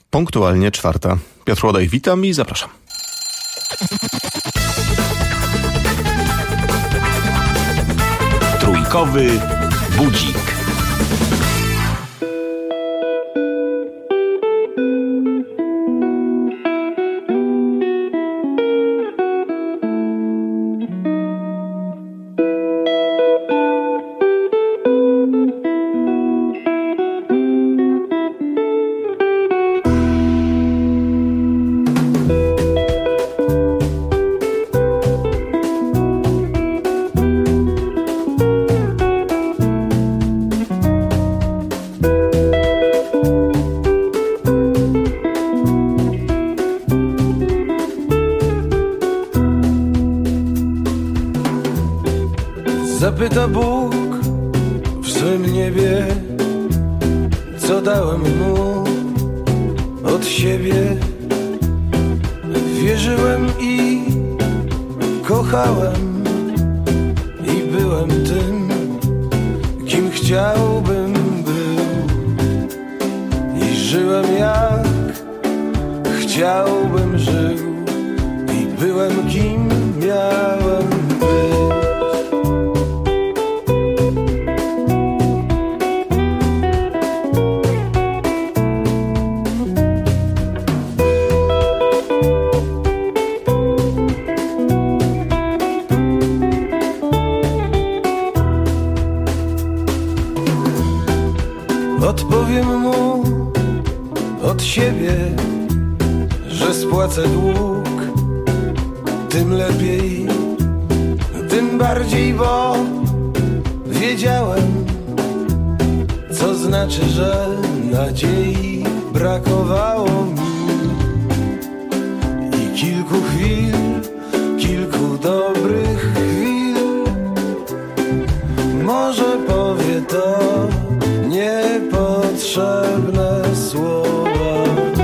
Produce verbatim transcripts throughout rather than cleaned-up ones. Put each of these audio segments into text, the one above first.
Punktualnie czwarta. Piotr Łodaj, witam i zapraszam. Trójkowy budzik. Zapyta Bóg w swym niebie, co dałem mu od siebie. Wierzyłem i kochałem i byłem tym, kim chciałbym był. I żyłem jak chciałbym żył i byłem kim miałem być. Odpowiem mu od siebie, że spłacę dług, tym lepiej, tym bardziej, bo wiedziałem, co znaczy, że nadziei brakowało mi. I kilku chwil, kilku dobrych chwil, może powie to niepotrzebne słowa.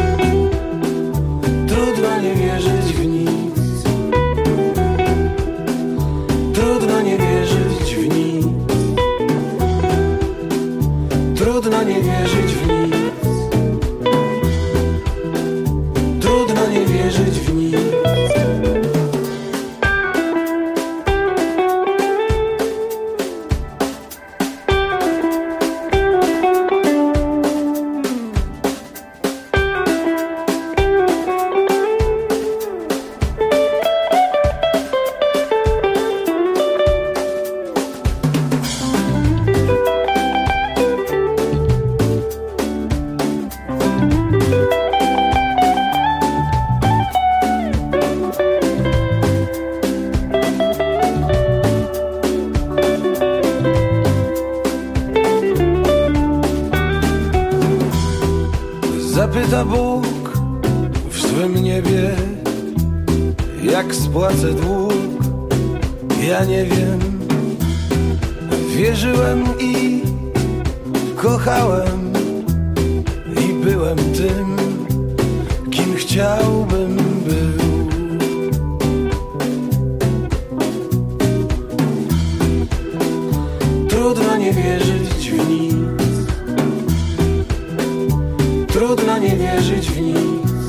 Trudno nie wierzyć w nic, trudno nie wierzyć w nic, trudno nie wierzyć w nic, trudno nie wierzyć w nic. Zapyta Bóg w swym niebie, jak spłacę dług, ja nie wiem. Wierzyłem i kochałem i byłem tym, kim chciałbym był. Trudno nie wierzyć w nic, trudno nie wierzyć w nic.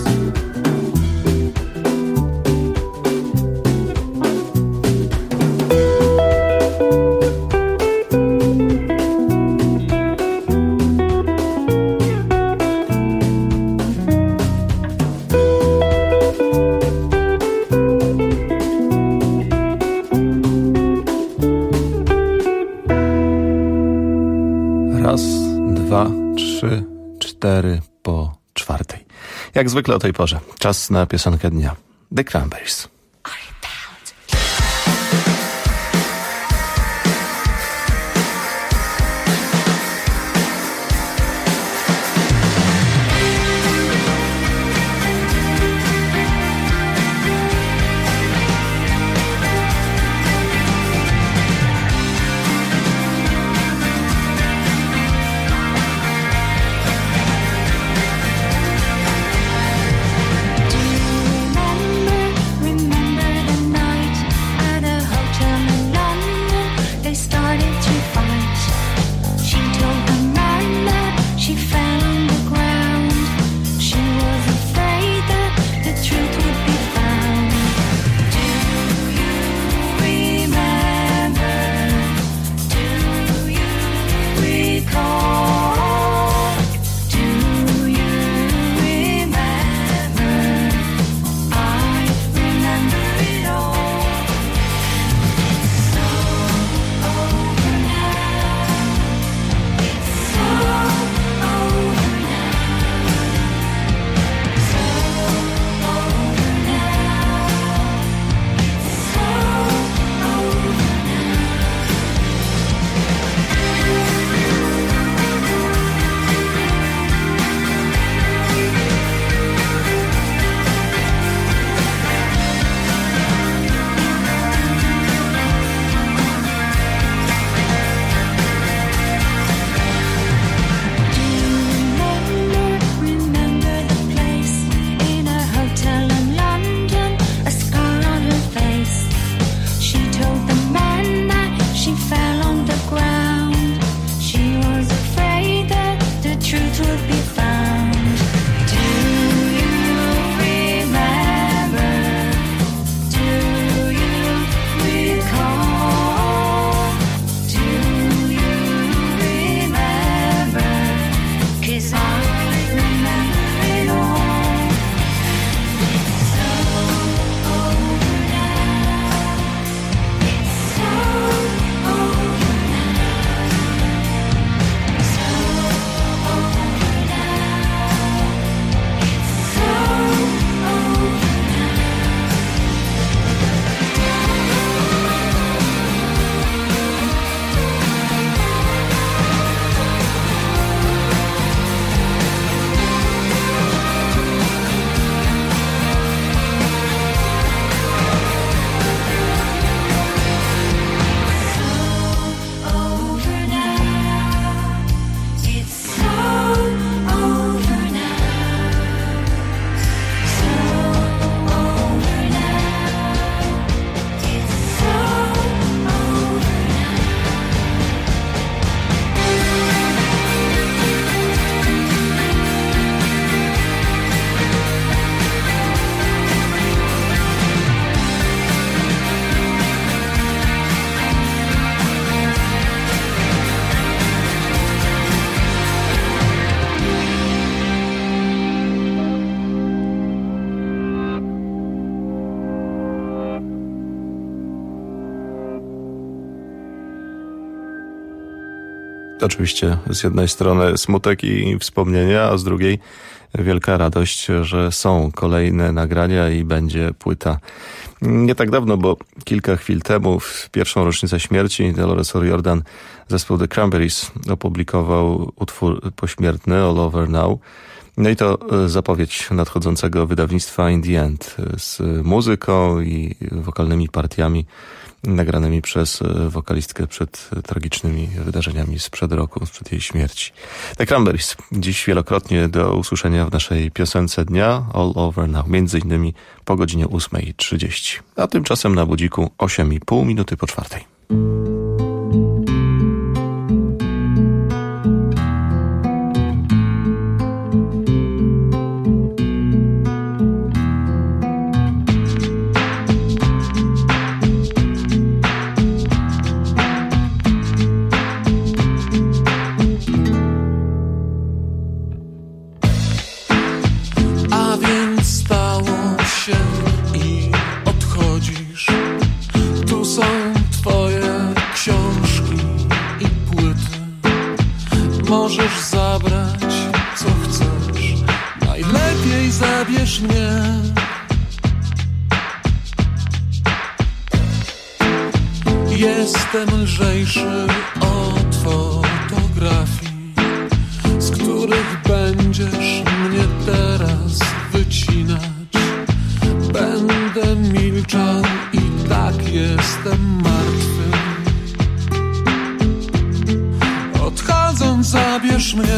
Raz, dwa, trzy, cztery po czwartej. Jak zwykle o tej porze. Czas na piosenkę dnia. The Cranberries. Remember Oczywiście z jednej strony smutek i wspomnienia, a z drugiej wielka radość, że są kolejne nagrania i będzie płyta. Nie tak dawno, bo kilka chwil temu, w pierwszą rocznicę śmierci Dolores O'Riordan, zespół The Cranberries opublikował utwór pośmiertny All Over Now. No i to zapowiedź nadchodzącego wydawnictwa In The End z muzyką i wokalnymi partiami nagranymi przez wokalistkę przed tragicznymi wydarzeniami sprzed roku, sprzed jej śmierci. The Cranberries dziś wielokrotnie do usłyszenia w naszej piosence dnia All Over Now, między innymi po godzinie ósmej trzydzieści. A tymczasem na budziku osiem i pół minuty po czwartej. Możesz zabrać, co chcesz, najlepiej zabierz mnie. Jestem lżejszy od fotografii, z których będziesz mnie teraz wycinać. Będę milczał i tak jestem martwy. Odchodząc zabierz mnie.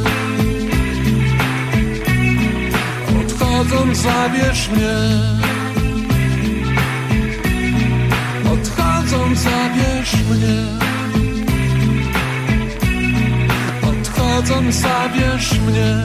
Odchodząc zabierz mnie. Odchodząc zabierz mnie. Odchodząc zabierz mnie.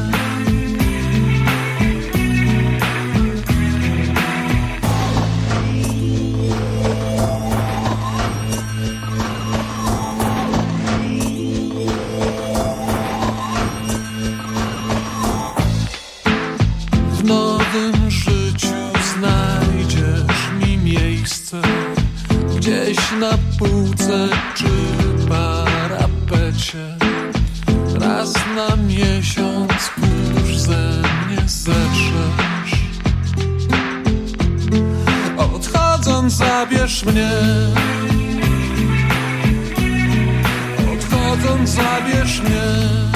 W nowym życiu znajdziesz mi miejsce, gdzieś na półce czy parapecie. Raz na miesiąc kurz ze mnie zetrzesz. Odchodząc zabierz mnie. Odchodząc zabierz mnie.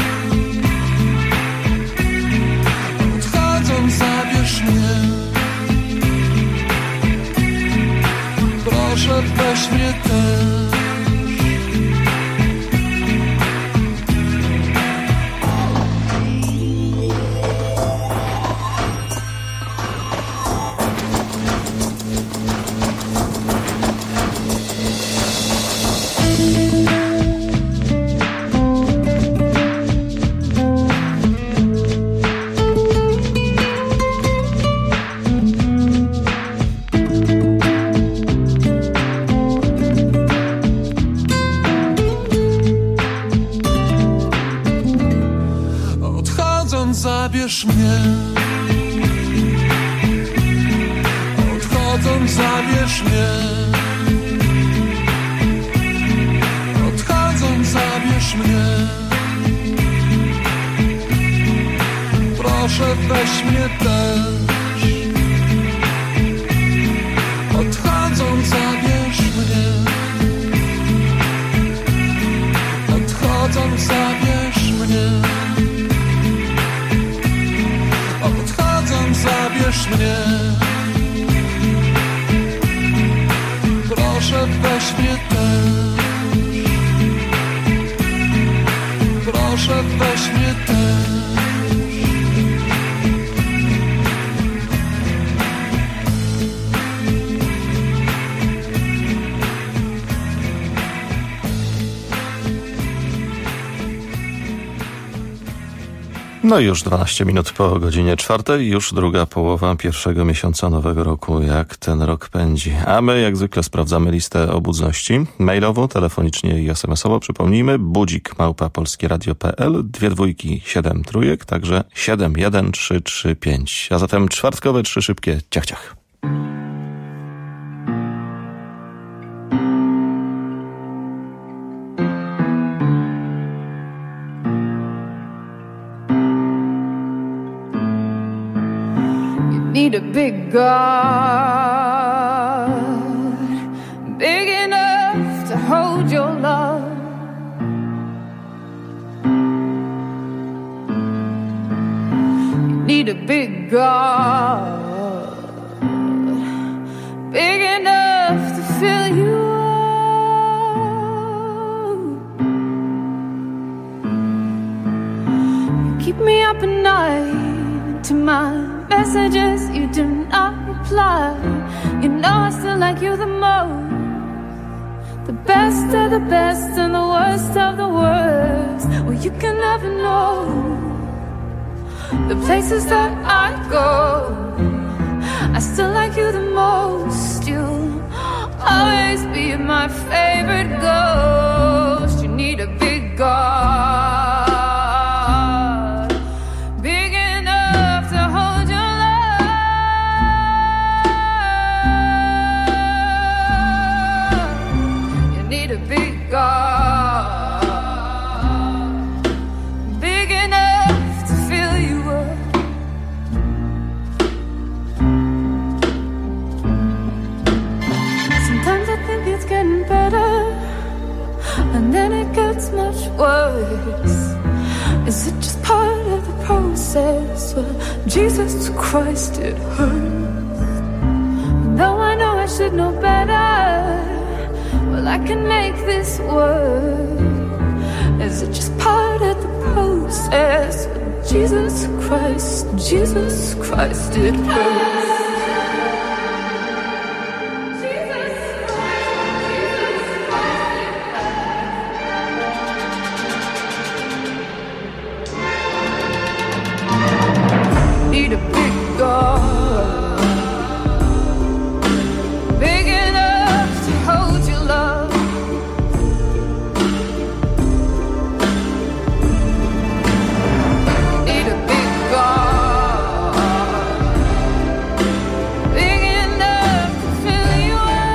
Odchodząc zabierz mnie. Proszę weź mnie też. Zabierz mnie. Odchodząc zabierz mnie. Odchodząc zabierz mnie. Proszę weź mnie też. Odchodząc zabierz mnie. Odchodząc zabierz mnie. Odchodząc zabierz mnie. Proszę weź mnie też. Proszę weź mnie też. No i już dwanaście minut po godzinie czwartej, już druga połowa pierwszego miesiąca nowego roku, jak ten rok pędzi. A my jak zwykle sprawdzamy listę obudności mailowo, telefonicznie i es em esowo. Przypomnijmy, budzik małpa polskieradio kropka pe el, dwie dwójki, siedem trójek, także siedem jeden trzy trzy pięć. A zatem czwartkowe trzy szybkie ciach ciach. need a big God, big enough to hold your love. You need a big God, big enough to fill you up. You keep me up at night to my messages, you do not reply. You know I still like you the most, the best of the best and the worst of the worst. Well, you can never know the places that I go. I still like you the most. You'll always be my favorite ghost. You need a big God, big enough to hold your love. You need a big God, big enough to fill you up. Sometimes I think it's getting better, and then it gets much worse. Is it just part of the process? Well, Jesus Christ, it hurts. Though I know I should know better, well, I can make this work. Is it just part of the process? Well, Jesus Christ, Jesus Christ, it hurts. Need a big God, big enough to hold your love. Need a big God, big enough to fill you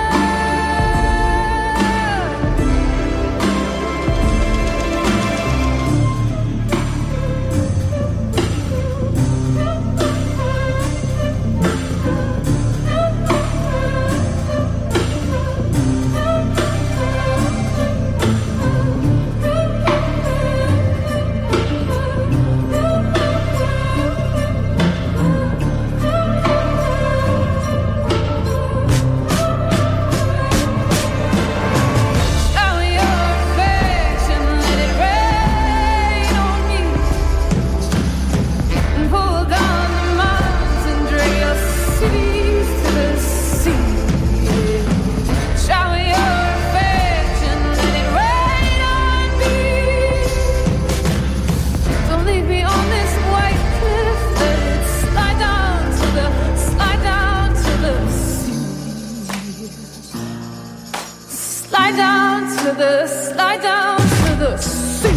slide down to the, slide down to the sea.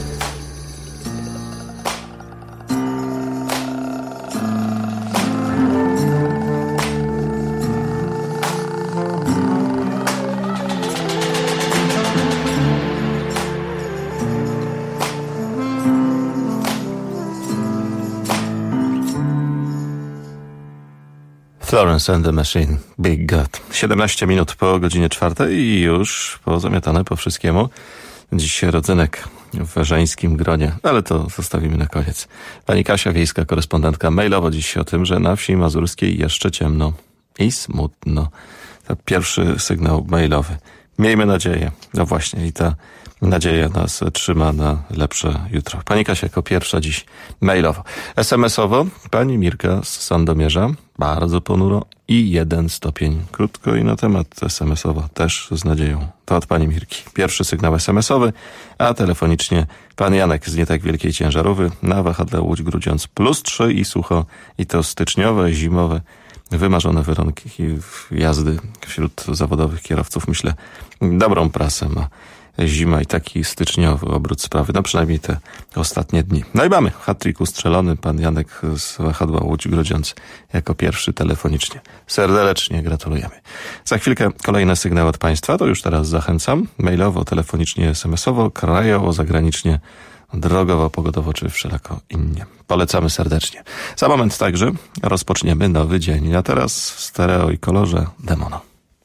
Florence and the Machine, Big God. siedemnaście minut po godzinie czwartej i już pozamiatane po wszystkiemu. Dziś rodzynek w żeńskim gronie, ale to zostawimy na koniec. Pani Kasia Wiejska, korespondentka, mailowo dziś o tym, że na wsi mazurskiej jeszcze ciemno i smutno. To pierwszy sygnał mailowy. Miejmy nadzieję. No właśnie, i ta nadzieja nas trzyma na lepsze jutro. Pani Kasia jako pierwsza dziś mailowo. es em es owo pani Mirka z Sandomierza, bardzo ponuro i jeden stopień. Krótko i na temat es em es owo też z nadzieją. To od pani Mirki. Pierwszy sygnał es em es owy, a telefonicznie pan Janek z nie tak wielkiej ciężarówki na wahadle Łódź-Grudziądz plus trzy i sucho, i to styczniowe, zimowe, wymarzone warunki jazdy wśród zawodowych kierowców. Myślę, dobrą prasę ma zima i taki styczniowy obrót sprawy, no przynajmniej te ostatnie dni. No i mamy hat-trick ustrzelony, pan Janek z wahadła Łódź-Grudziądz jako pierwszy telefonicznie. Serdecznie gratulujemy. Za chwilkę kolejny sygnał od państwa, to już teraz zachęcam. Mailowo, telefonicznie, es em es owo, krajowo, zagranicznie drogowo, pogodowo czy wszelako innie. Polecamy serdecznie. Za moment także rozpoczniemy nowy dzień. A teraz w stereo i kolorze Demono.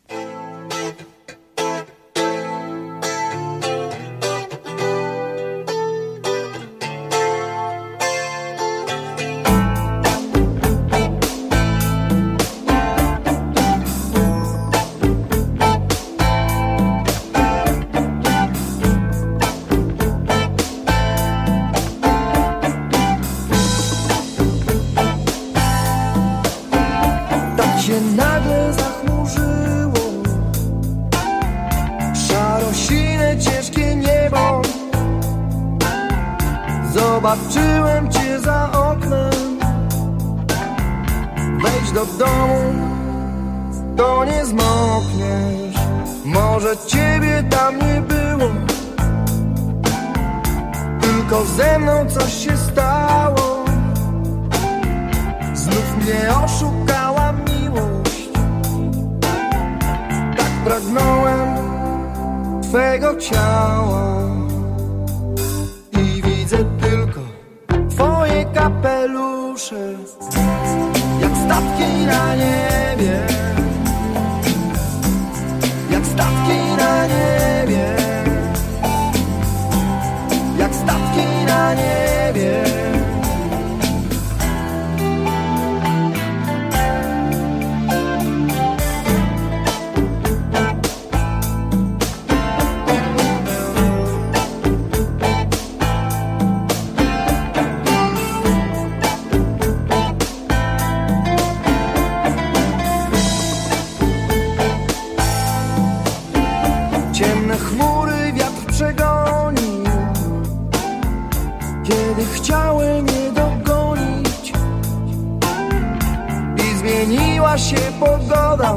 Zobaczyłem cię za oknem. Wejdź do domu, to nie zmokniesz. Może ciebie tam nie było, tylko ze mną coś się stało. Znów mnie oszukała miłość. Tak pragnąłem twego ciała. Tylko twoje kapelusze, jak statki na niebie, jak statki na niebie, jak statki na niebie. Chciałem je dogonić i zmieniła się pogoda.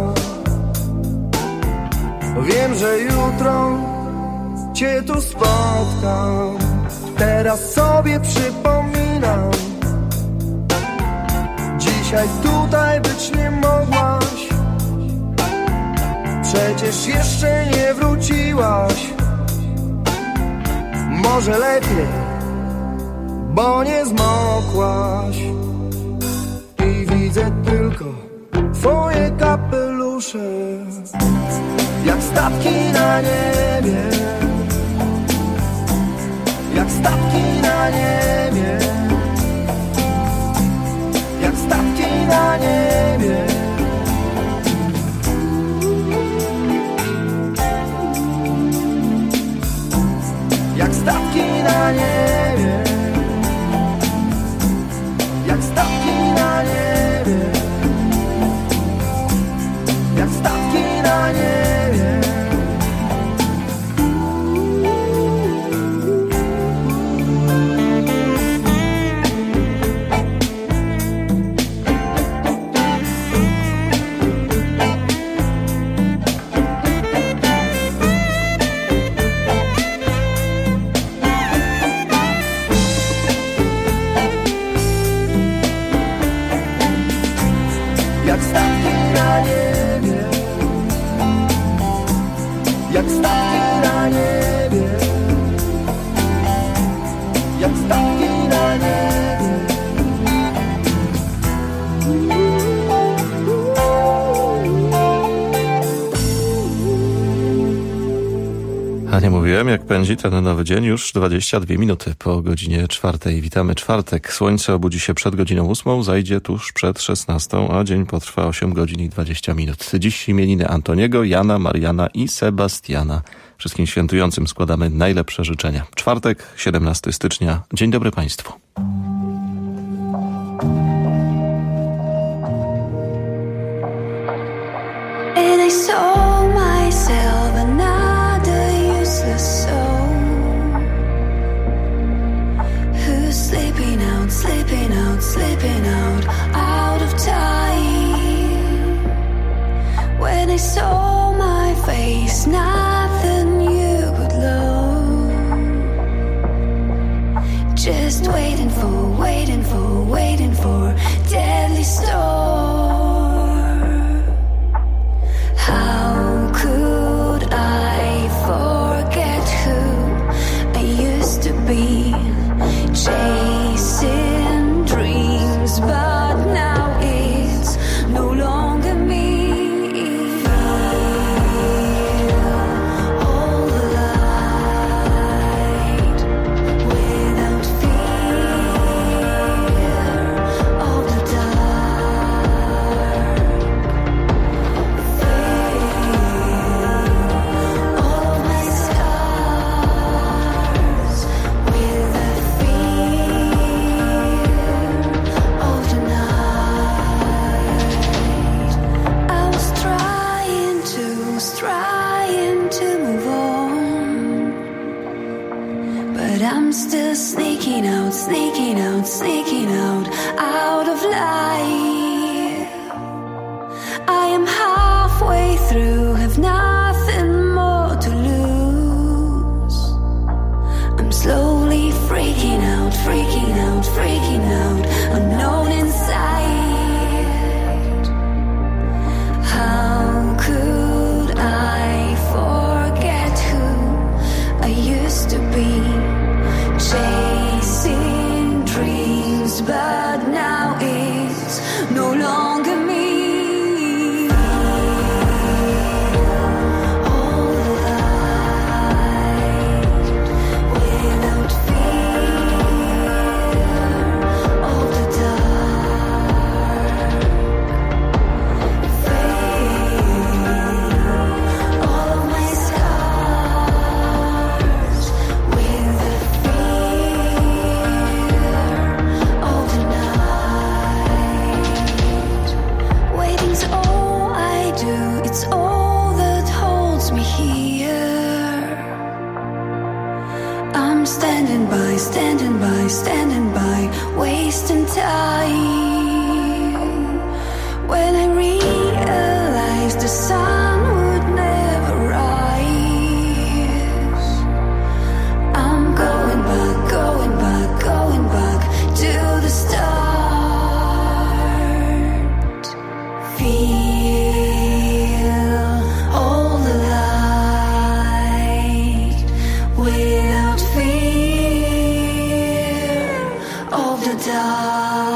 Wiem, że jutro cię tu spotkam. Teraz sobie przypominam, dzisiaj tutaj być nie mogłaś. Przecież jeszcze nie wróciłaś. Może lepiej, bo nie zmokłaś. I widzę tylko twoje kapelusze, jak statki na niebie, jak statki na niebie, jak statki na niebie. Jak statki na niebie, jak statki na niebie, jak statki na niebie. Jak statki na niebie, jak statki na niebie, jak statki na niebie. A nie mówiłem, jak pędzi ten nowy dzień, już dwadzieścia dwie minuty po godzinie czwartej. Witamy czwartek. Słońce obudzi się przed godziną ósmą, zajdzie tuż przed szesnastą, a dzień potrwa osiem godzin i dwadzieścia minut. Dziś imieniny Antoniego, Jana, Mariana i Sebastiana. Wszystkim świętującym składamy najlepsze życzenia. Czwartek, siedemnastego stycznia. Dzień dobry Państwu. And I saw myself another useless soul who's slipping out, slipping out, slipping out, out of time. When I saw my face, nothing you could love. Just waiting for, waiting for, waiting for deadly storm. How could I forget who I used to be? still sneaking out, sneaking out, sneaking out, out of life. I am halfway through, have nothing more to lose. I'm slowly freaking out, freaking out, freaking out, unknown inside. How could I forget who I used to be? Chasing dreams, but now it's no longer me. Standing by, standing by, standing by, wasting time. When I realized the sun would never rise, I'm going back, going back, going back to the start. Feel all the light without fear of the dark.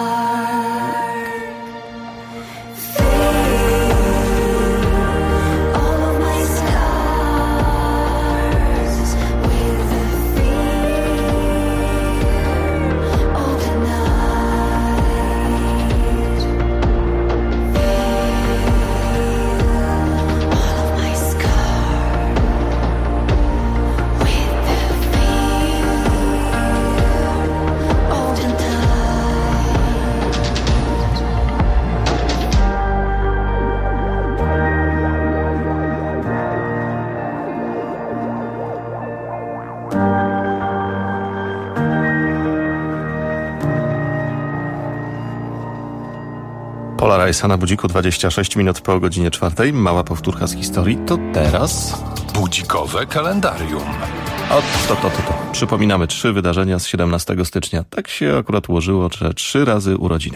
Pola Rice'a na budziku, dwadzieścia sześć minut po godzinie czwartej. Mała powtórka z historii. To teraz budzikowe kalendarium. O, to, to, to, to. Przypominamy trzy wydarzenia z siedemnastego stycznia. Tak się akurat ułożyło, że trzy razy urodziny.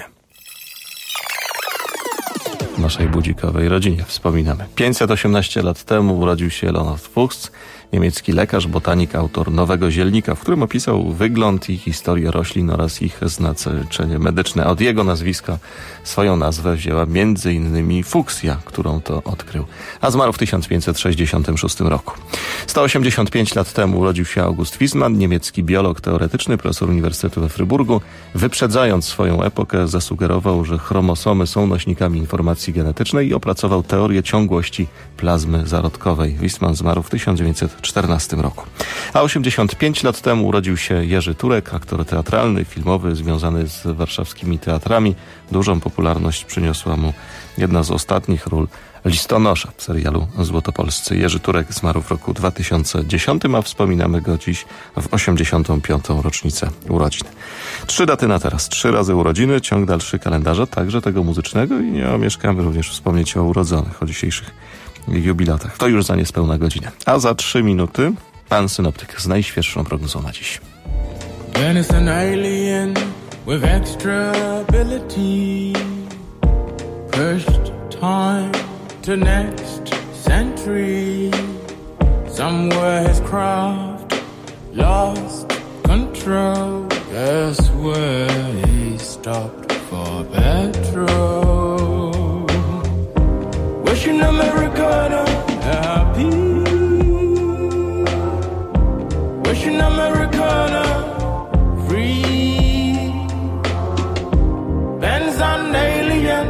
W naszej budzikowej rodzinie wspominamy. pięćset osiemnaście lat temu urodził się Leonard Fuchs, niemiecki lekarz, botanik, autor Nowego Zielnika, w którym opisał wygląd i historię roślin oraz ich znaczenie medyczne. Od jego nazwiska swoją nazwę wzięła między innymi fuksja, którą to odkrył. A zmarł w tysiąc pięćset sześćdziesiątym szóstym roku. sto osiemdziesiąt pięć lat temu urodził się August Wiesmann, niemiecki biolog teoretyczny, profesor Uniwersytetu we Fryburgu. Wyprzedzając swoją epokę, zasugerował, że chromosomy są nośnikami informacji genetycznej i opracował teorię ciągłości plazmy zarodkowej. Wiesmann zmarł w tysiąc dziewięćset czternastym roku. A osiemdziesiąt pięć lat temu urodził się Jerzy Turek, aktor teatralny, filmowy, związany z warszawskimi teatrami. Dużą popularność przyniosła mu jedna z ostatnich ról listonosza w serialu Złotopolscy. Jerzy Turek zmarł w roku dwa tysiące dziesiątym, a wspominamy go dziś w osiemdziesiątą piątą rocznicę urodzin. Trzy daty na teraz, trzy razy urodziny, ciąg dalszy kalendarza, także tego muzycznego i nie omieszkamy również wspomnieć o urodzonych, o dzisiejszych jubilatach. To już za niespełna godzinę. A za trzy minuty pan synoptyk z najświeższą prognozą na dziś. When it's an alien with extra ability, pushed time to next century, somewhere his craft lost control. Guess where he stopped for petrol. Wishing Americana happy, wishing Americana free. Ben's an alien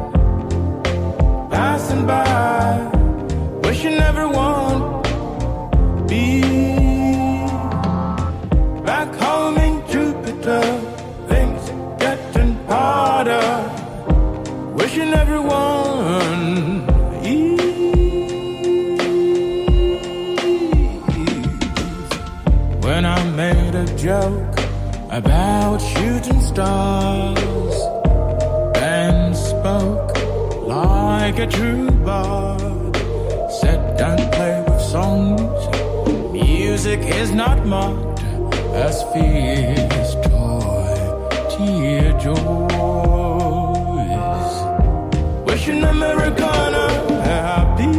passing by, wishing everyone be back home in Jupiter. Things getting harder, wishing everyone ease. joke about shooting stars and spoke like a true bard. Said don't play with songs. Music is not marked as fear's toy tear joys. Wishing Americana happy.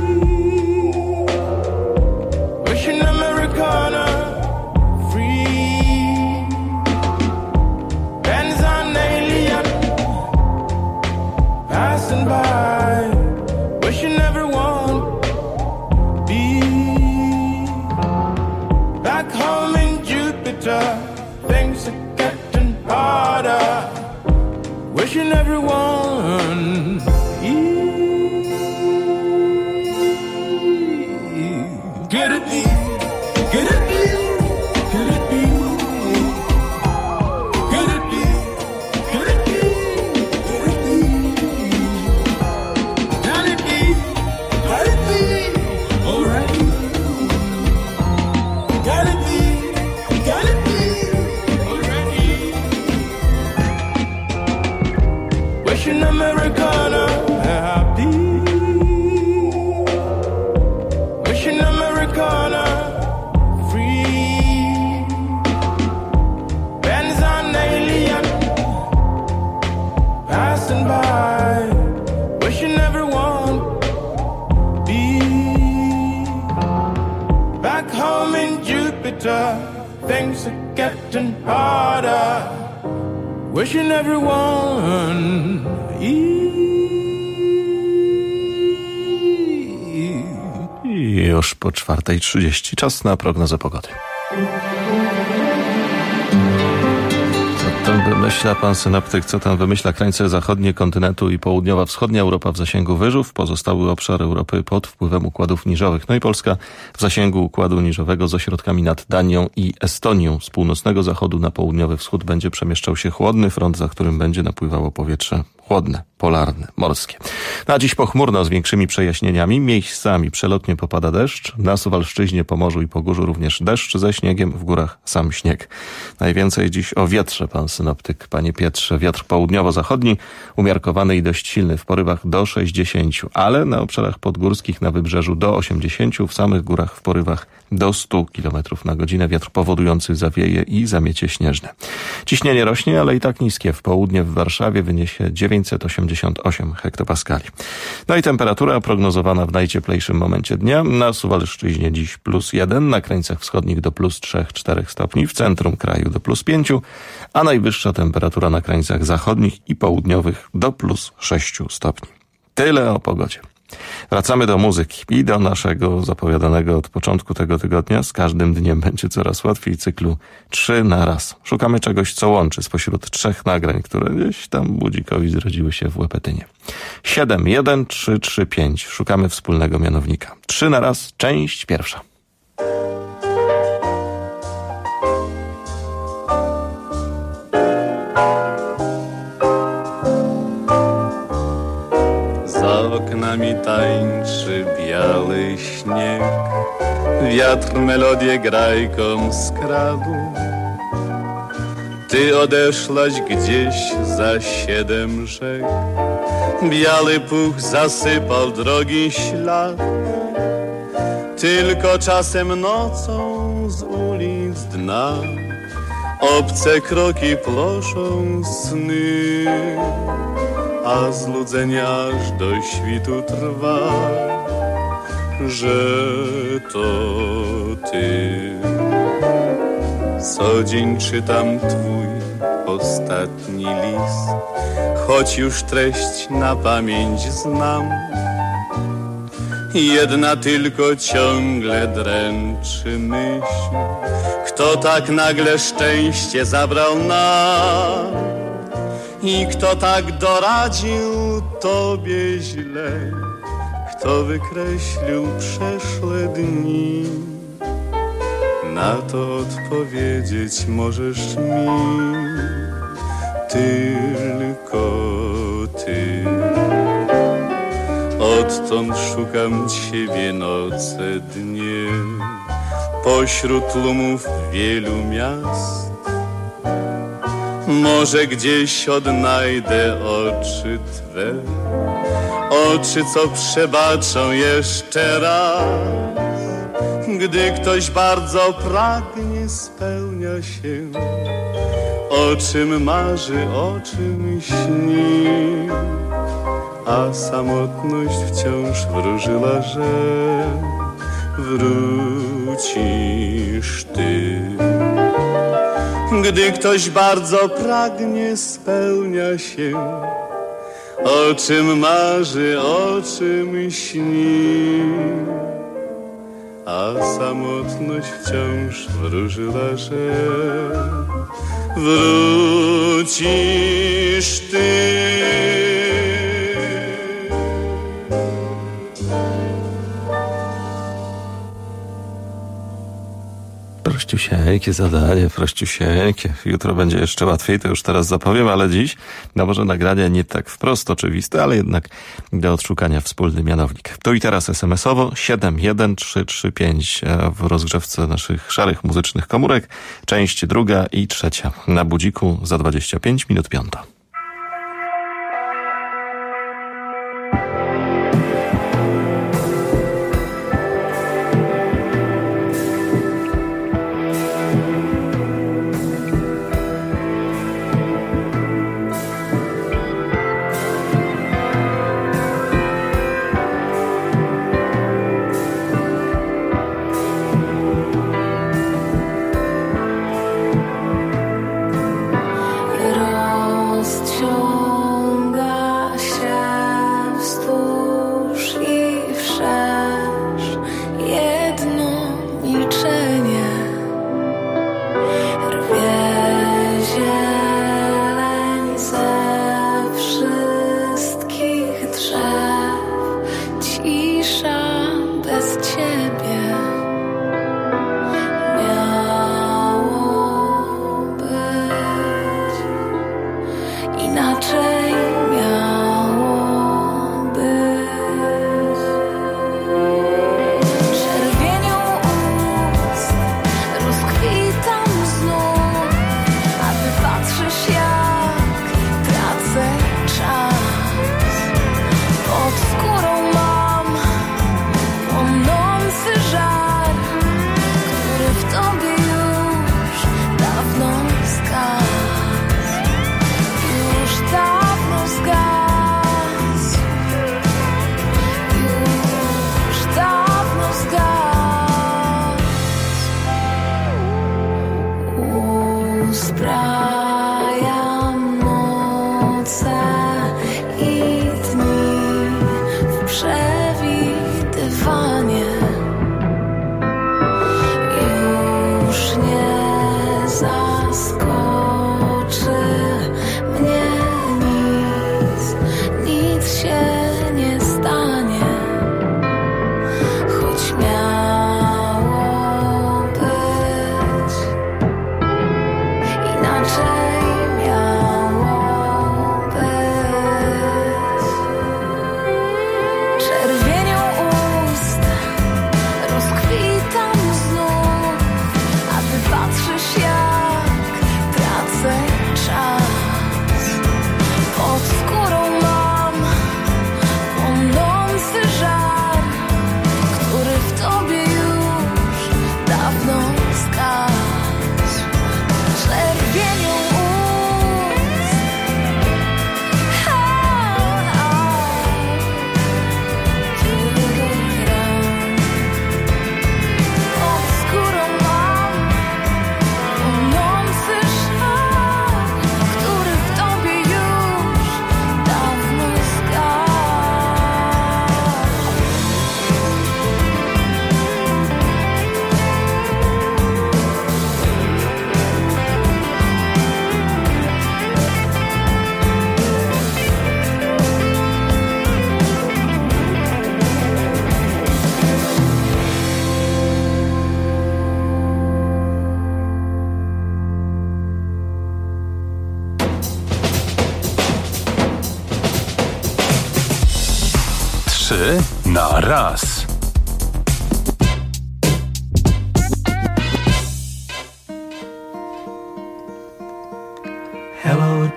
Wishing Americana free. Benz on alien passing by. Wishing everyone be back home in Jupiter. Things are getting harder. Wishing everyone ease. Get it, be, get it, be, get it, be, get it, be, get it, be, get it, be, can it be, can it be, alright. Can it be, can it be, already. Wishing Americana happy. Wishing Americana free. Benz on alien passing by. Wishing everyone be back home in Jupiter. Things are getting harder. Wishing everyone ease. I już po czwartej trzydzieści czas na prognozę pogody. Co tam wymyśla pan synoptyk? Co tam wymyśla krańce zachodnie kontynentu i południowa wschodnia Europa w zasięgu wyżów? Pozostały obszar Europy pod wpływem układów niżowych. No i Polska w zasięgu układu niżowego z ośrodkami nad Danią i Estonią. Z północnego zachodu na południowy wschód będzie przemieszczał się chłodny front, za którym będzie napływało powietrze chłodne, polarne, morskie. Na dziś pochmurno z większymi przejaśnieniami. Miejscami przelotnie popada deszcz. Na Suwalszczyźnie, Pomorzu i Pogórzu również deszcz ze śniegiem. W górach sam śnieg. Najwięcej dziś o wietrze, pan synoptyk. Panie Pietrze, wiatr południowo-zachodni, umiarkowany i dość silny w porywach do sześćdziesięciu, ale na obszarach podgórskich na wybrzeżu do osiemdziesięciu, w samych górach w porywach do stu kilometrów na godzinę. Wiatr powodujący zawieje i zamiecie śnieżne. Ciśnienie rośnie, ale i tak niskie. W południe w Warszawie wyniesie dziewięćset osiemdziesiąt osiem hektopaskali. No i temperatura prognozowana w najcieplejszym momencie dnia. Na Suwalszczyźnie dziś plus jeden, na krańcach wschodnich do plus trzech czterech stopni, w centrum kraju do plus pięciu, a najwyższa temperatura na krańcach zachodnich i południowych do plus sześciu stopni. Tyle o pogodzie. Wracamy do muzyki i do naszego zapowiadanego od początku tego tygodnia. Z każdym dniem będzie coraz łatwiej cyklu trzy na raz. Szukamy czegoś, co łączy spośród trzech nagrań, które gdzieś tam budzikowi zrodziły się w Łepetynie. siedem, jeden, trzy, trzy, pięć. Szukamy wspólnego mianownika. Trzy na raz, część pierwsza. Za oknami tańczy biały śnieg, wiatr melodię grajką skradł. Ty odeszłaś gdzieś za siedem rzek, biały puch zasypał drogi ślad. Tylko czasem nocą z ulic dna obce kroki ploszą sny, a złudzenie aż do świtu trwa, że to ty. Co dzień czytam twój ostatni list, choć już treść na pamięć znam. Jedna tylko ciągle dręczy myśl, kto tak nagle szczęście zabrał nam i kto tak doradził tobie źle, kto wykreślił przeszłe dni. Na to odpowiedzieć możesz mi tylko ty. Odtąd szukam ciebie noce, dnie, pośród tłumów wielu miast. Może gdzieś odnajdę oczy Twe, oczy, co przebaczą jeszcze raz. Gdy ktoś bardzo pragnie, spełnia się, o czym marzy, o czym śni. A samotność wciąż wróżyła, że wrócisz Ty. Gdy ktoś bardzo pragnie, spełnia się, o czym marzy, o czym śni. A samotność wciąż wróżyła, że wrócisz Ty. Prościusieńkie zadanie, prościusieńkie. Jutro będzie jeszcze łatwiej, to już teraz zapowiem, ale dziś, no może nagranie nie tak wprost oczywiste, ale jednak do odszukania wspólny mianownik. Tu i teraz es em es owo siedem jeden trzy trzy pięć w rozgrzewce naszych szarych muzycznych komórek. Część druga i trzecia na budziku za dwadzieścia pięć minut piąta.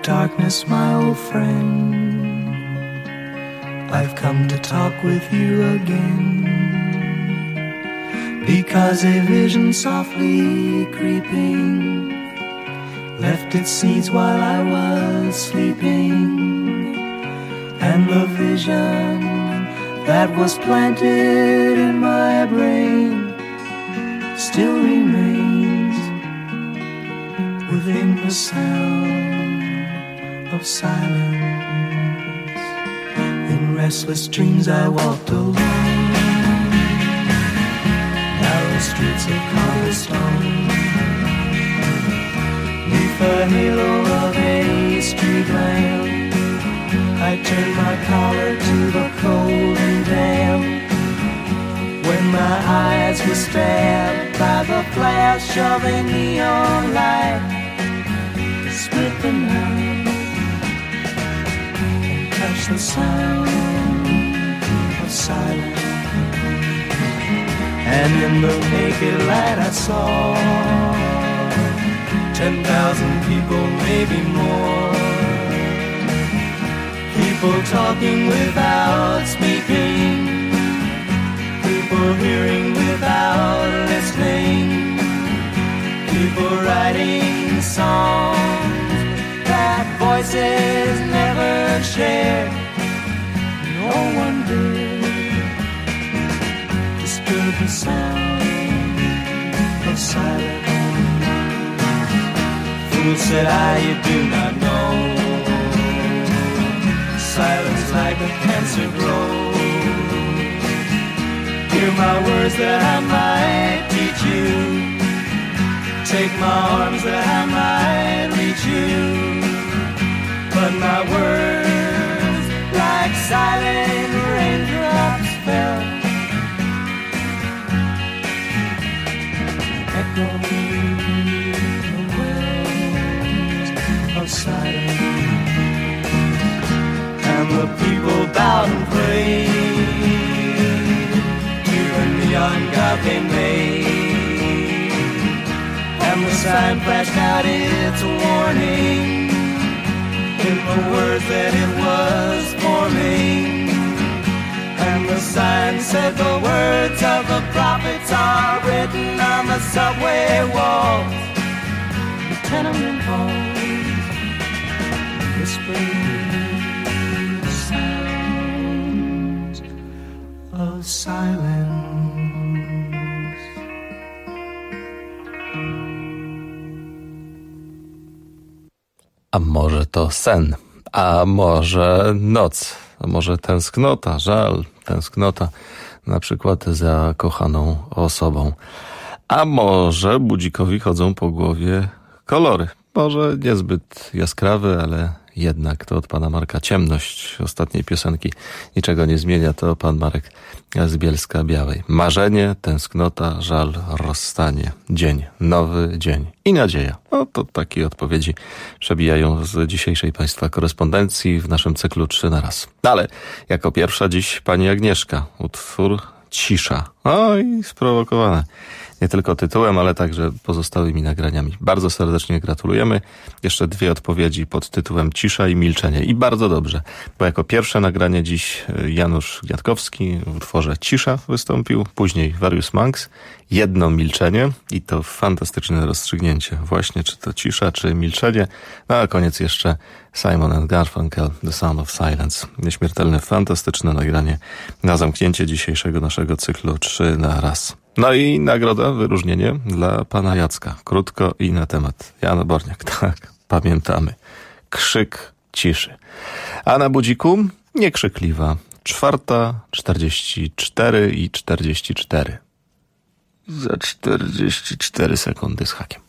darkness, my old friend, I've come to talk with you again, because a vision softly creeping left its seeds while I was sleeping, and the vision that was planted in my brain still remains within the sound of silence. In restless dreams I walked alone, narrow streets of cobblestone, neath the halo of a street lamp. I turned my collar to the cold and damp, when my eyes were stabbed by the flash of a neon light. Split the night and touch the sound of silence, and in the naked light I saw ten thousand people, maybe more, people talking without speaking, people hearing without listening, people writing songs that voices never shared. No one did disturb the sound of silence. Fool, said I, you do not know, silence like a cancer grows. Hear my words that I might teach you, take my arms that I might reach you, but my words like silent raindrops fell, echoing the wells of silence. And the people bowed and prayed to the neon god they made, and the sign flashed out its warning in the words that it was forming. And the sign said the words of the prophets are written on the subway walls, the tenement halls, whispering of silence. A może to sen, a może noc, a może tęsknota, żal, tęsknota na przykład za kochaną osobą. A może budzikowi chodzą po głowie kolory. Może niezbyt jaskrawy, ale jednak to od pana Marka Ciemność ostatniej piosenki niczego nie zmienia. To pan Marek z Bielska-Białej. Marzenie, tęsknota, żal, rozstanie. Dzień, nowy dzień i nadzieja. No to takie odpowiedzi przebijają z dzisiejszej państwa korespondencji w naszym cyklu Trzy na raz. Ale jako pierwsza dziś pani Agnieszka. Utwór Cisza. Oj, sprowokowane. Nie tylko tytułem, ale także pozostałymi nagraniami. Bardzo serdecznie gratulujemy. Jeszcze dwie odpowiedzi pod tytułem Cisza i milczenie. I bardzo dobrze, bo jako pierwsze nagranie dziś Janusz Gniatkowski w utworze Cisza wystąpił, później Various Monks, Jedno milczenie i to fantastyczne rozstrzygnięcie. Właśnie czy to cisza, czy milczenie. No a koniec jeszcze Simon and Garfunkel, The Sound of Silence. Nieśmiertelne, fantastyczne nagranie na zamknięcie dzisiejszego naszego cyklu Trzy na raz. No i nagroda, wyróżnienie dla pana Jacka. Krótko i na temat. Jan Borniak, tak, pamiętamy. Krzyk ciszy. A na budziku niekrzykliwa. Czwarta, czterdzieści cztery i czterdzieści cztery. Za czterdzieści cztery sekundy z hakiem.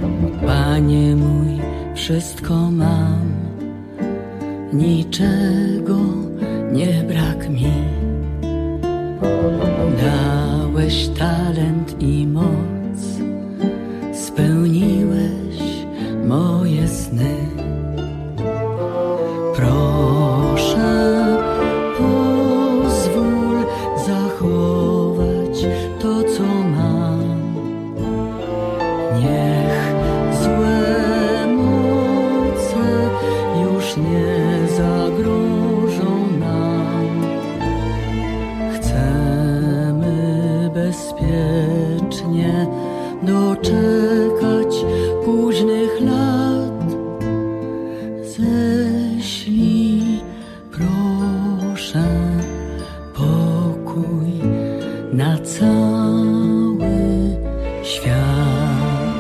Panie mój, wszystko mam, niczego nie brak mi. Dałeś talent i moc, spełniłeś moje sny. Proszę, pozwól zachować to, co mam. Niech złe moce już nie zagrożą nam. Chcemy bezpiecznie doczekać późnych lat. Ześlij, proszę, pokój na cały świat.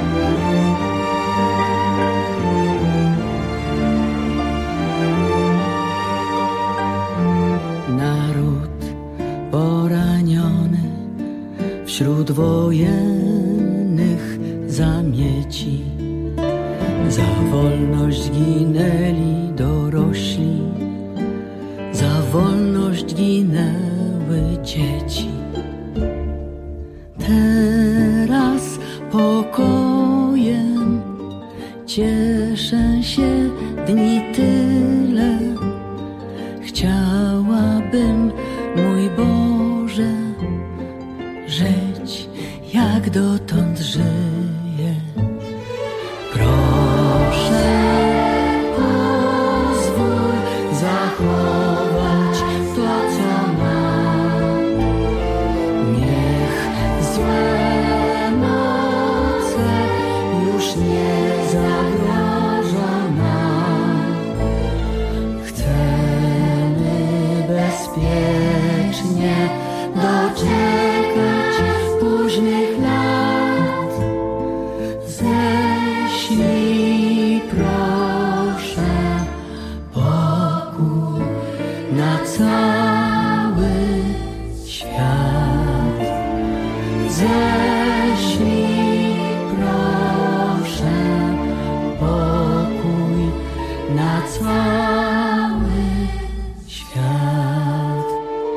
Naród poraniony wśród wojennych zamieci, za wolność ginęli dorośli, za wolność ginęły dzieci. Teraz pokojem cieszę się dni tyle. Chciałabym, mój Boże, żyć jak dotąd żyję. Proszę, pozwól zachować to, co mam. Niech złe moce już nie zagrożą nam. Chcemy bezpiecznie doczekać późnych lat. Ześlij, proszę, pokój na cały świat. Ześlij, proszę, pokój na cały świat.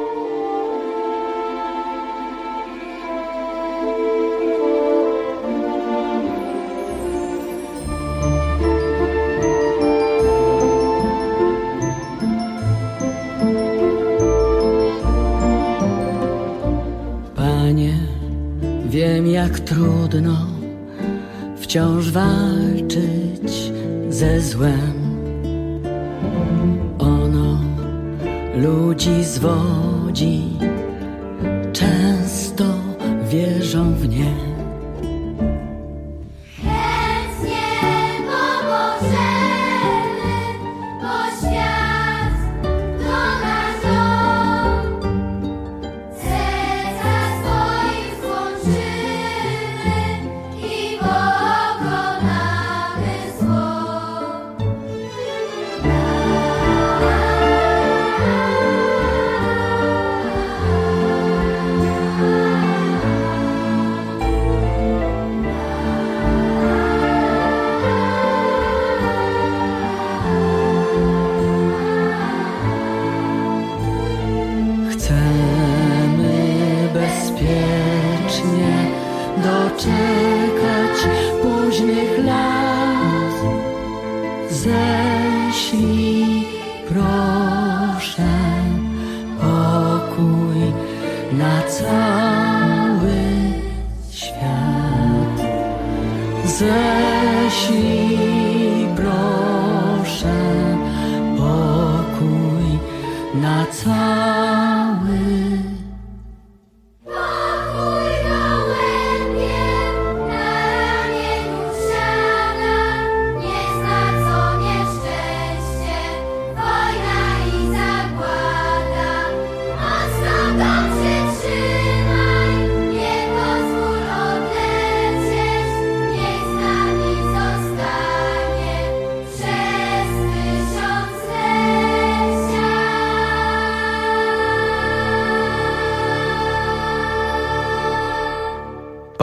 Panie, wiem, jak trudno wciąż walczyć ze złem. Ono ludzi zwodzi, często wierzą w nie. Doczekać późnych lat. Ześlij, proszę, pokój na cały świat. Ześlij, proszę, pokój na cały Przez tysiąc lecia.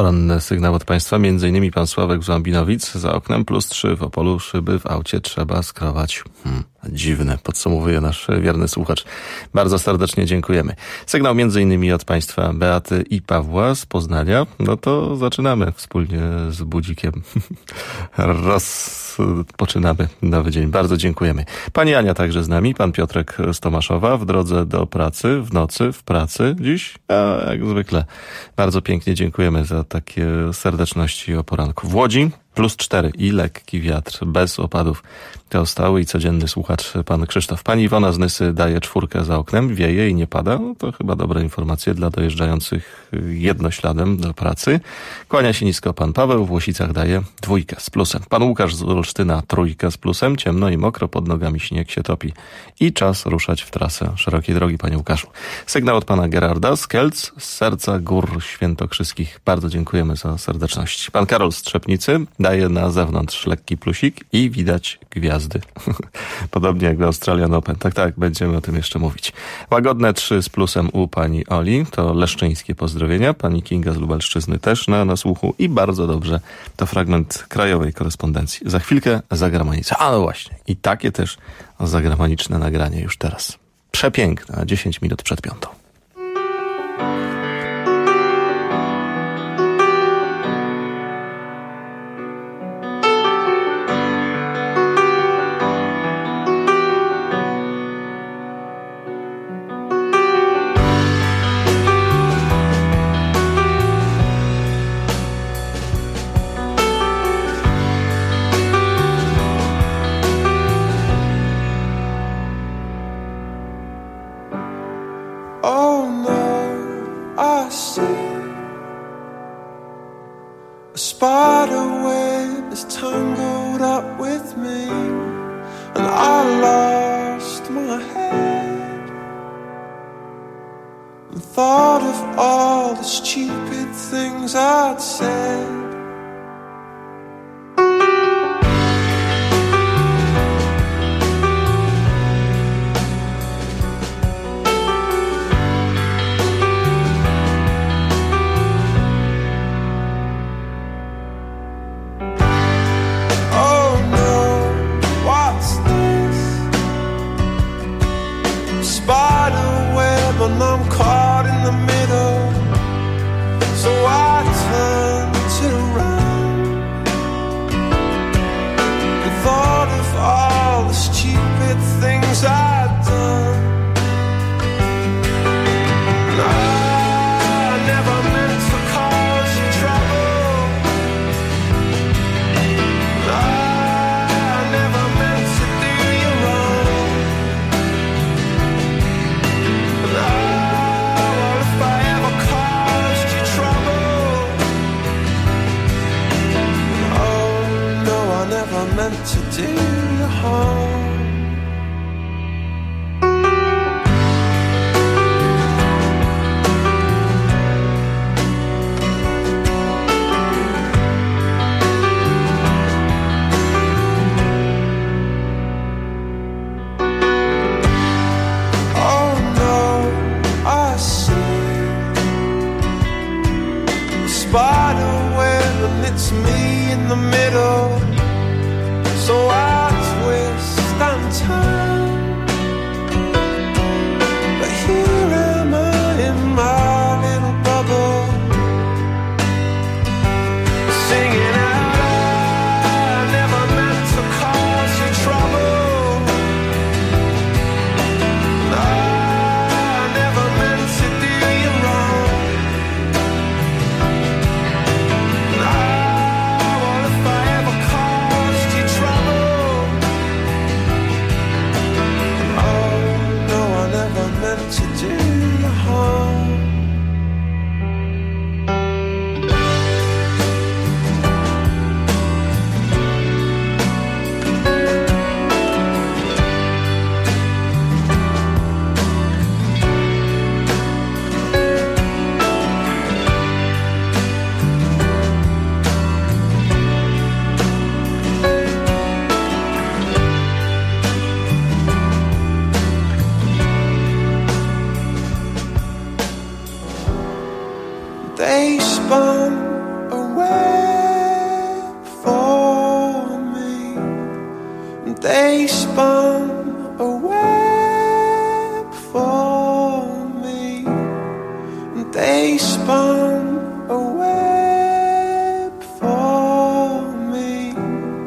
poranny sygnał od Państwa. Między innymi pan Sławek z Łambinowic. Za oknem plus trzy, w Opolu szyby w aucie trzeba skrować. Hmm, dziwne, podsumowuje nasz wierny słuchacz. Bardzo serdecznie dziękujemy. Sygnał między innymi od Państwa Beaty i Pawła z Poznania. No to zaczynamy wspólnie z Budzikiem. Rozpoczynamy nowy dzień. Bardzo dziękujemy. Pani Ania także z nami, pan Piotrek z Tomaszowa w drodze do pracy, w nocy, w pracy dziś, a jak zwykle. Bardzo pięknie dziękujemy za takie serdeczności o poranku. W Łodzi plus cztery i lekki wiatr, bez opadów. To stały i codzienny słuchacz pan Krzysztof. Pani Iwona z Nysy daje czwórkę za oknem, wieje i nie pada. No to chyba dobre informacje dla dojeżdżających jednośladem do pracy. Kłania się nisko pan Paweł, w Łosicach daje dwójkę z plusem. Pan Łukasz z Olsztyna trójkę z plusem, ciemno i mokro, pod nogami śnieg się topi. I czas ruszać w trasę szerokiej drogi, panie Łukaszu. Sygnał od pana Gerarda z Kielc, z serca gór świętokrzyskich. Bardzo dziękujemy za serdeczność. Pan Karol z Trzepnicy daje na zewnątrz lekki plusik i widać gwiazdy. Podobnie jak w Australian Open. Tak, tak, będziemy o tym jeszcze mówić. Łagodne trzy z plusem u pani Oli. To leszczyńskie pozdrowienia. Pani Kinga z Lubelszczyzny też na nasłuchu. I bardzo dobrze, to fragment krajowej korespondencji. Za chwilkę zagraniczne. A no właśnie. I takie też zagraniczne nagranie już teraz. Przepiękne, a dziesięć minut przed piątą. they spun a web for me. They spun a web for me.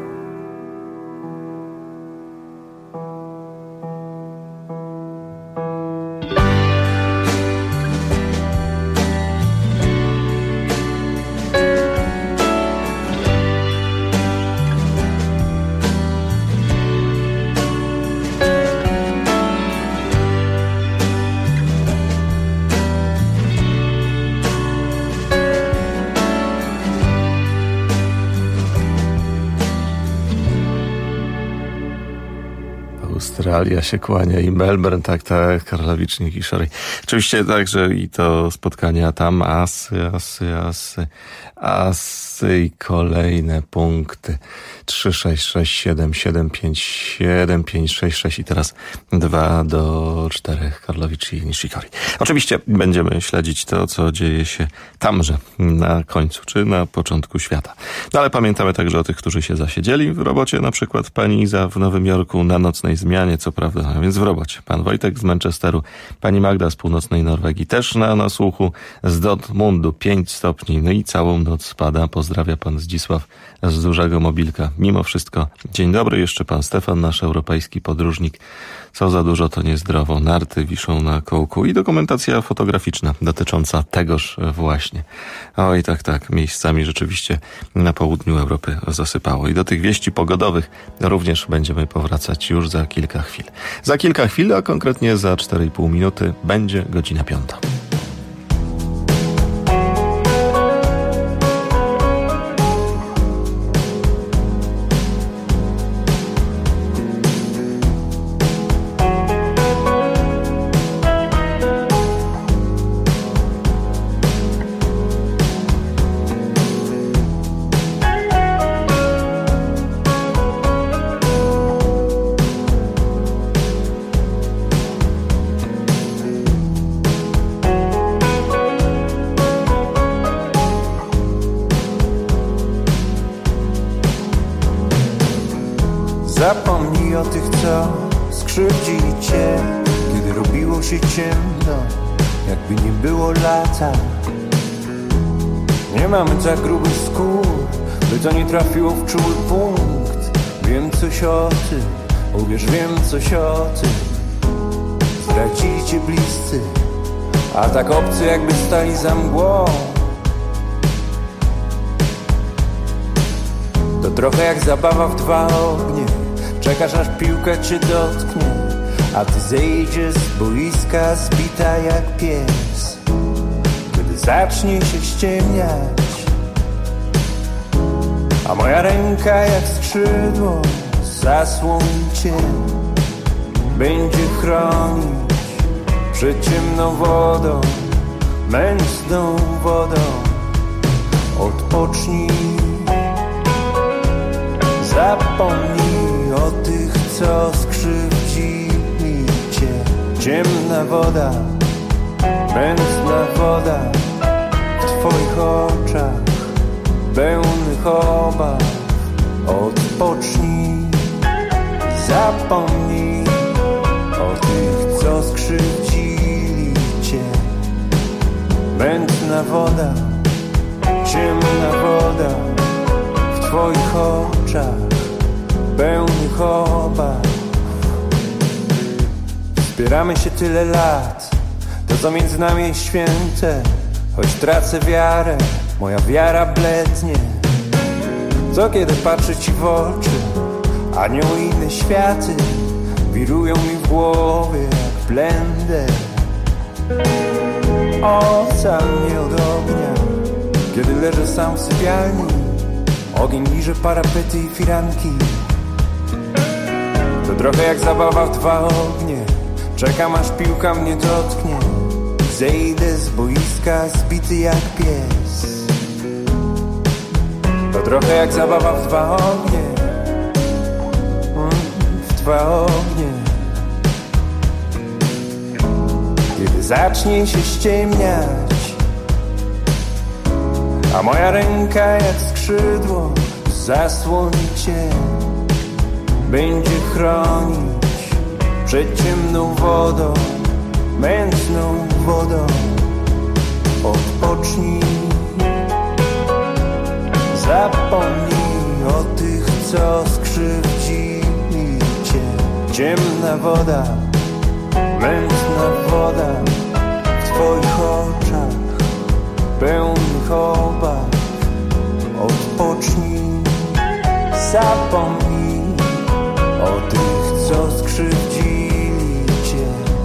Australia się kłania i Melbourne, tak, tak, Karlowicz, nie Kiszory. Oczywiście także i to spotkania tam, asy, asy, asy, asy i kolejne punkty. trzy, sześć, sześć, siedem, siedem, pięć, siedem, pięć, sześć, sześć i teraz dwa do czterech Karlowicz i Nishikori. Oczywiście będziemy śledzić to, co dzieje się tamże, na końcu, czy na początku świata. No ale pamiętamy także o tych, którzy się zasiedzieli w robocie, na przykład pani Iza w Nowym Jorku na nocnej zmianie, co prawda, a więc w robocie. Pan Wojtek z Manchesteru, pani Magda z północnej Norwegii też na nasłuchu, z Dortmundu pięć stopni, no i całą noc spada. Pozdrawia pan Zdzisław z dużego mobilka. Mimo wszystko, dzień dobry, jeszcze pan Stefan, nasz europejski podróżnik. Co za dużo, to niezdrowo. Narty wiszą na kołku i dokumentacja fotograficzna dotycząca tegoż właśnie. Oj, tak, tak, miejscami rzeczywiście na południu Europy zasypało. I do tych wieści pogodowych również będziemy powracać już za kilka chwil. Za kilka chwil, a konkretnie za cztery i pół minuty będzie godzina piąta. Zapomnij o tych, co skrzywdzili cię, kiedy robiło się ciemno, jakby nie było lata. Nie mamy tak grubych skór, by to nie trafiło w czuły punkt. Wiem coś o tym, uwierz, wiem coś o tym. Zdradzili cię bliscy, a tak obcy, jakby stali za mgłą. To trochę jak zabawa w dwa ognie. Czekasz, aż piłka cię dotknie, a ty zejdziesz z boiska zbita jak pies. Kiedy zacznie się ściemniać, a moja ręka jak skrzydło zasłoni cię, będzie chronić przed ciemną wodą, mętną wodą. Odpocznij, zapomnij o tych, co skrzywdzili cię. Ciemna woda, mętna woda w twoich oczach, pełnych obaw. Odpocznij, zapomnij o tych, co skrzywdzili cię. Mętna woda, ciemna woda w twoich oczach, pełnych obaw. Wspieramy się tyle lat, to co między nami jest święte. Choć tracę wiarę, moja wiara blednie. Co kiedy patrzę ci w oczy, anioły i inne światy wirują mi w głowie jak blender. Ocal mnie od ognia, kiedy leżę sam w sypialni. Ogień liże parapety i firanki. To trochę jak zabawa w dwa ognie. Czekam, aż piłka mnie dotknie. Zejdę z boiska zbity jak pies. To trochę jak zabawa w dwa ognie. W dwa ognie. Kiedy zacznie się ściemniać, a moja ręka jak skrzydło zasłoni cię, będzie chronić przed ciemną wodą, mętną wodą. Odpocznij, zapomnij o tych, co skrzywdzili cię. Ciemna woda, mętna woda w twoich oczach pełnych obaw. Odpocznij, zapomnij o tych, co skrzywdzili cię.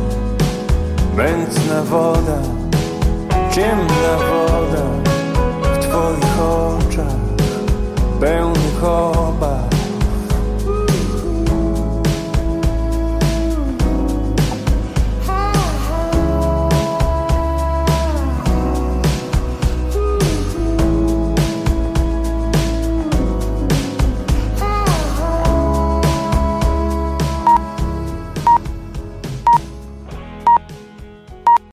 Mętna woda, ciemna woda w twoich oczach pełnych obaw.